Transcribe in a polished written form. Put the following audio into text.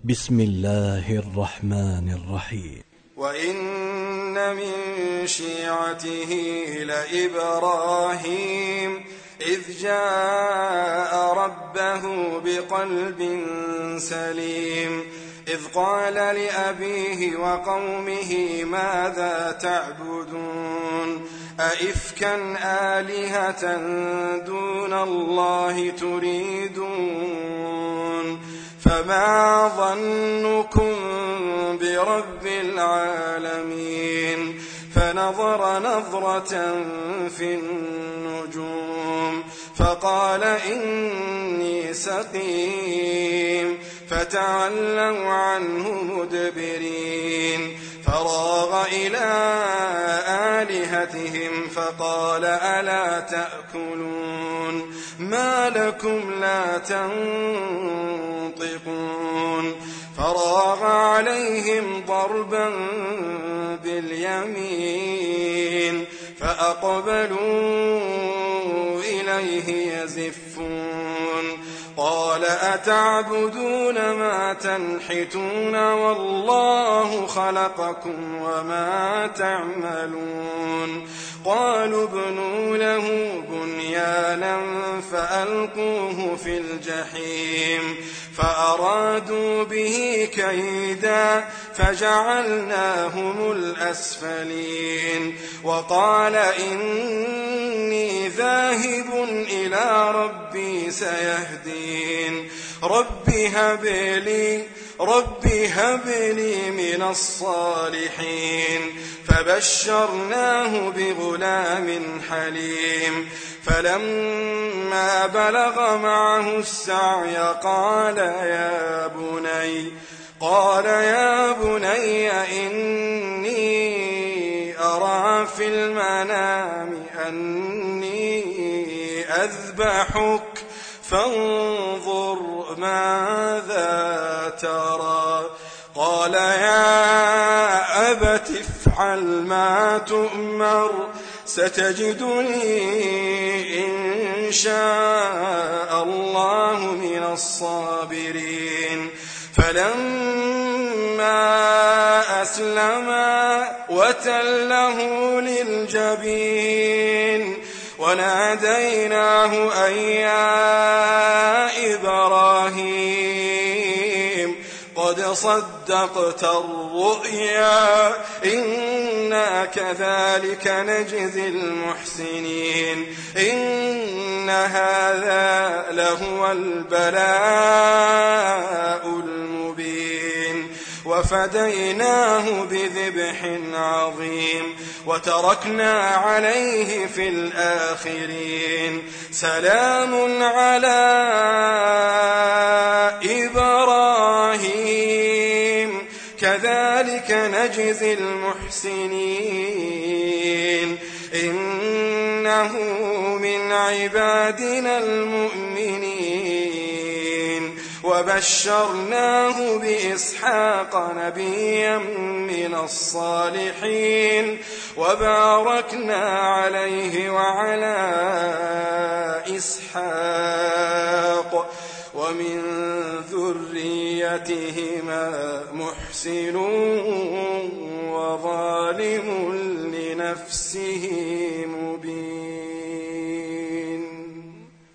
بسم الله الرحمن الرحيم. وإن من شيعته لإبراهيم إذ جاء ربه بقلب سليم إذ قال لأبيه وقومه ماذا تعبدون أئفكا آلهة دون الله تريدون فما ظنكم برب العالمين فنظر نظرة في النجوم فقال إني سقيم فتولوا عنه مدبرين فراغ إلى آلهتهم فقال ألا تأكلون ما لكم لا تنطقون فراغ عليهم ضربا باليمين فأقبلوا إليه يزفون قال أتعبدون ما تنحتون والله خلقكم وما تعملون قالوا ابنوا له بنيانا فألقوه في الجحيم فأرادوا به كيدا فجعلناهم الأسفلين وقال إني ذاهب إلى ربي سيهدين رب هب لي من الصالحين فبشرناه بغلام حليم فلما بلغ معه السعي قال يا بني إني أرى في المنام أني أذبحك فانظر ماذا ترى قال يا أبت افعل ما تؤمر ستجدني إن شاء الله من الصابرين فلما أسلما وتله للجبين وناديناه أن يا إبراهيم قد صدقت الرؤيا إنا كذلك نجزي المحسنين إن هذا لهو البلاء المبين وفديناه بذبح عظيم وتركنا عليه في الآخرين سلام على إبراهيم كذلك نجزي المحسنين إنه من عبادنا المؤمنين وبشرناه بإسحاق نبيا من الصالحين وباركنا عليه وعلى إسحاق ومن ذريتهما محسن وظالم لنفسه